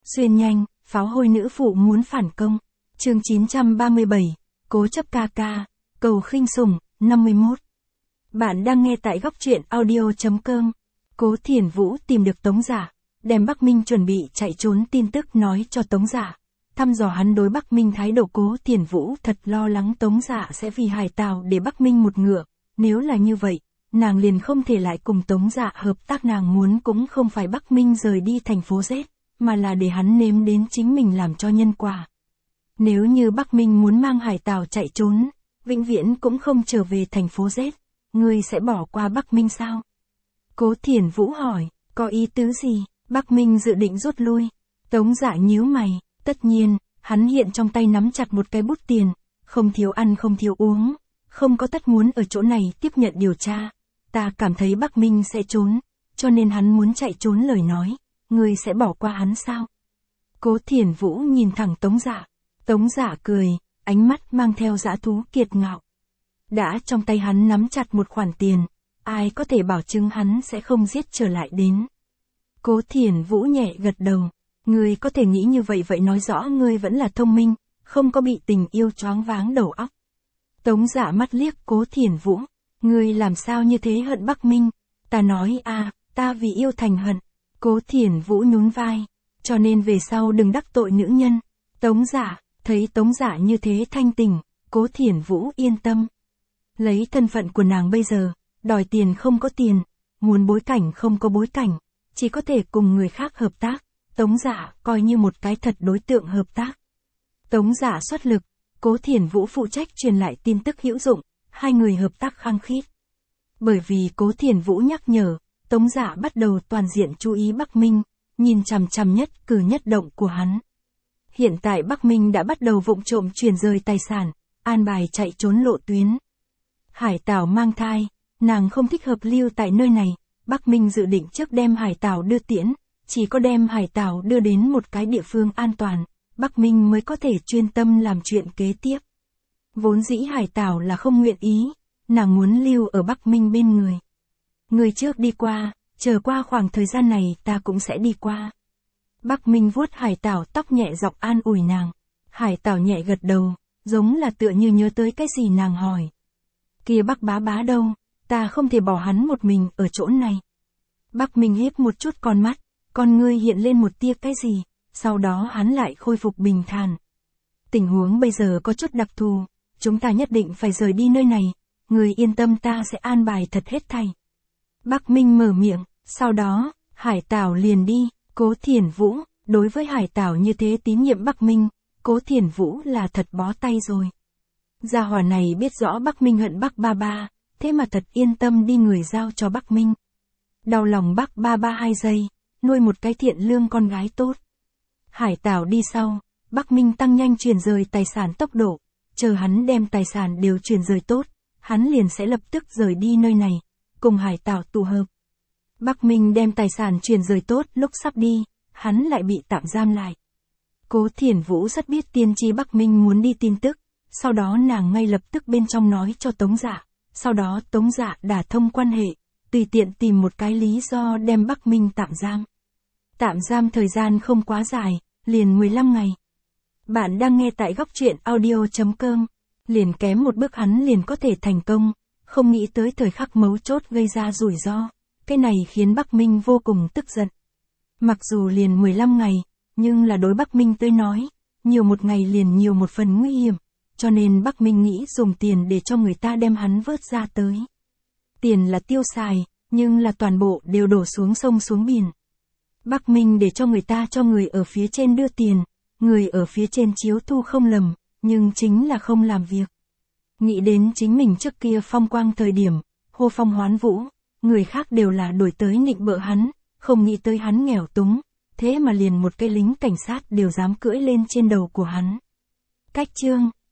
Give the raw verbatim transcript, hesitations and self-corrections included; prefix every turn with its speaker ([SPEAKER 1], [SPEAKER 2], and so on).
[SPEAKER 1] Xuyên nhanh, pháo hôi nữ phụ muốn phản công. Chương chín trăm ba mươi bảy, cố chấp ca ca, cầu khinh sủng, năm mươi mốt. Bạn đang nghe tại góc truyện audio.com. Cố Thiển Vũ tìm được Tống Giả, đem Bắc Minh chuẩn bị chạy trốn tin tức nói cho Tống Giả. Thăm dò hắn đối Bắc Minh thái độ. Cố Thiển Vũ thật lo lắng Tống Giả sẽ vì Hải Tào để Bắc Minh một ngựa. Nếu là như vậy, nàng liền không thể lại cùng Tống Giả hợp tác. Nàng muốn cũng không phải Bắc Minh rời đi thành phố Z, mà là để hắn nếm đến chính mình làm cho nhân quả. Nếu như Bắc Minh muốn mang Hải Tào chạy trốn, vĩnh viễn cũng không trở về thành phố Z, ngươi sẽ bỏ qua Bắc Minh sao? Cố Thiển Vũ hỏi, có ý tứ gì? Bắc Minh dự định rút lui. Tống Giả nhíu mày, tất nhiên, hắn hiện trong tay nắm chặt một cái bút tiền, không thiếu ăn không thiếu uống, không có tất muốn ở chỗ này tiếp nhận điều tra. Ta cảm thấy Bắc Minh sẽ trốn, cho nên hắn muốn chạy trốn. Lời nói, ngươi sẽ bỏ qua hắn sao? Cố Thiển Vũ nhìn thẳng Tống Giả. Tống Giả cười, ánh mắt mang theo dã thú kiệt ngạo. Đã trong tay hắn nắm chặt một khoản tiền, ai có thể bảo chứng hắn sẽ không giết trở lại đến. Cố Thiển Vũ nhẹ gật đầu, ngươi có thể nghĩ như vậy, vậy nói rõ ngươi vẫn là thông minh, không có bị tình yêu choáng váng đầu óc. Tống Giả mắt liếc Cố Thiển Vũ, ngươi làm sao như thế hận Bắc Minh? Ta nói à, ta vì yêu thành hận. Cố Thiển Vũ nhún vai, cho nên về sau đừng đắc tội nữ nhân. Tống Giả, thấy Tống Giả như thế thanh tỉnh, Cố Thiển Vũ yên tâm. Lấy thân phận của nàng bây giờ, đòi tiền không có tiền, muốn bối cảnh không có bối cảnh, chỉ có thể cùng người khác hợp tác. Tống Giả coi như một cái thật đối tượng hợp tác. Tống Giả xuất lực, Cố Thiển Vũ phụ trách truyền lại tin tức hữu dụng, hai người hợp tác khăng khít. Bởi vì Cố Thiển Vũ nhắc nhở, Tống Giả bắt đầu toàn diện chú ý Bắc Minh, nhìn chằm chằm nhất cử nhất động của hắn. Hiện tại Bắc Minh đã bắt đầu vụng trộm chuyển rời tài sản, an bài chạy trốn lộ tuyến. Hải Tào mang thai, nàng không thích hợp lưu tại nơi này. Bắc Minh dự định trước đem Hải Tào đưa tiễn, chỉ có đem Hải Tào đưa đến một cái địa phương an toàn, Bắc Minh mới có thể chuyên tâm làm chuyện kế tiếp. Vốn dĩ Hải Tào là không nguyện ý, nàng muốn lưu ở Bắc Minh bên người. Người trước đi qua, chờ qua khoảng thời gian này ta cũng sẽ đi qua. Bắc Minh vuốt Hải Tào tóc nhẹ giọng an ủi nàng. Hải Tào nhẹ gật đầu, giống là tựa như nhớ tới cái gì nàng hỏi. Kia Bắc bá bá đâu, ta không thể bỏ hắn một mình ở chỗ này. Bắc Minh híp một chút con mắt, con ngươi hiện lên một tia cái gì, sau đó hắn lại khôi phục bình thản. Tình huống bây giờ có chút đặc thù, chúng ta nhất định phải rời đi nơi này, người yên tâm, ta sẽ an bài thật hết thảy. Bắc Minh mở miệng, sau đó, Hải Tào liền đi. Cố Thiển Vũ, đối với Hải Tào như thế tín nhiệm Bắc Minh, Cố Thiển Vũ là thật bó tay rồi. Gia hỏa này biết rõ Bắc Minh hận Bắc ba ba, thế mà thật yên tâm đi người giao cho Bắc Minh. Đau lòng Bắc ba ba hai giây, nuôi một cái thiện lương con gái tốt. Hải Tào đi sau, Bắc Minh tăng nhanh chuyển rời tài sản tốc độ, chờ hắn đem tài sản đều chuyển rời tốt, hắn liền sẽ lập tức rời đi nơi này, cùng Hải Tào tụ hợp. Bắc Minh đem tài sản chuyển rời tốt, lúc sắp đi, hắn lại bị tạm giam lại. Cố Thiển Vũ rất biết tiên tri Bắc Minh muốn đi tin tức, sau đó nàng ngay lập tức bên trong nói cho Tống Giả, sau đó Tống Giả đả thông quan hệ, tùy tiện tìm một cái lý do đem Bắc Minh tạm giam. Tạm giam thời gian không quá dài, liền mười lăm ngày. Bạn đang nghe tại góc truyện audio.com, liền kém một bước hắn liền có thể thành công, không nghĩ tới thời khắc mấu chốt gây ra rủi ro. Cái này khiến Bắc Minh vô cùng tức giận. Mặc dù liền mười lăm ngày, nhưng là đối Bắc Minh tới nói, nhiều một ngày liền nhiều một phần nguy hiểm, cho nên Bắc Minh nghĩ dùng tiền để cho người ta đem hắn vớt ra tới. Tiền là tiêu xài, nhưng là toàn bộ đều đổ xuống sông xuống biển. Bắc Minh để cho người ta cho người ở phía trên đưa tiền, người ở phía trên chiếu thu không lầm, nhưng chính là không làm việc. Nghĩ đến chính mình trước kia phong quang thời điểm, hô phong hoán vũ. Người khác đều là đuổi tới nịnh bợ hắn, không nghĩ tới hắn nghèo túng, thế mà liền một cái lính cảnh sát đều dám cưỡi lên trên đầu của hắn. Cách chương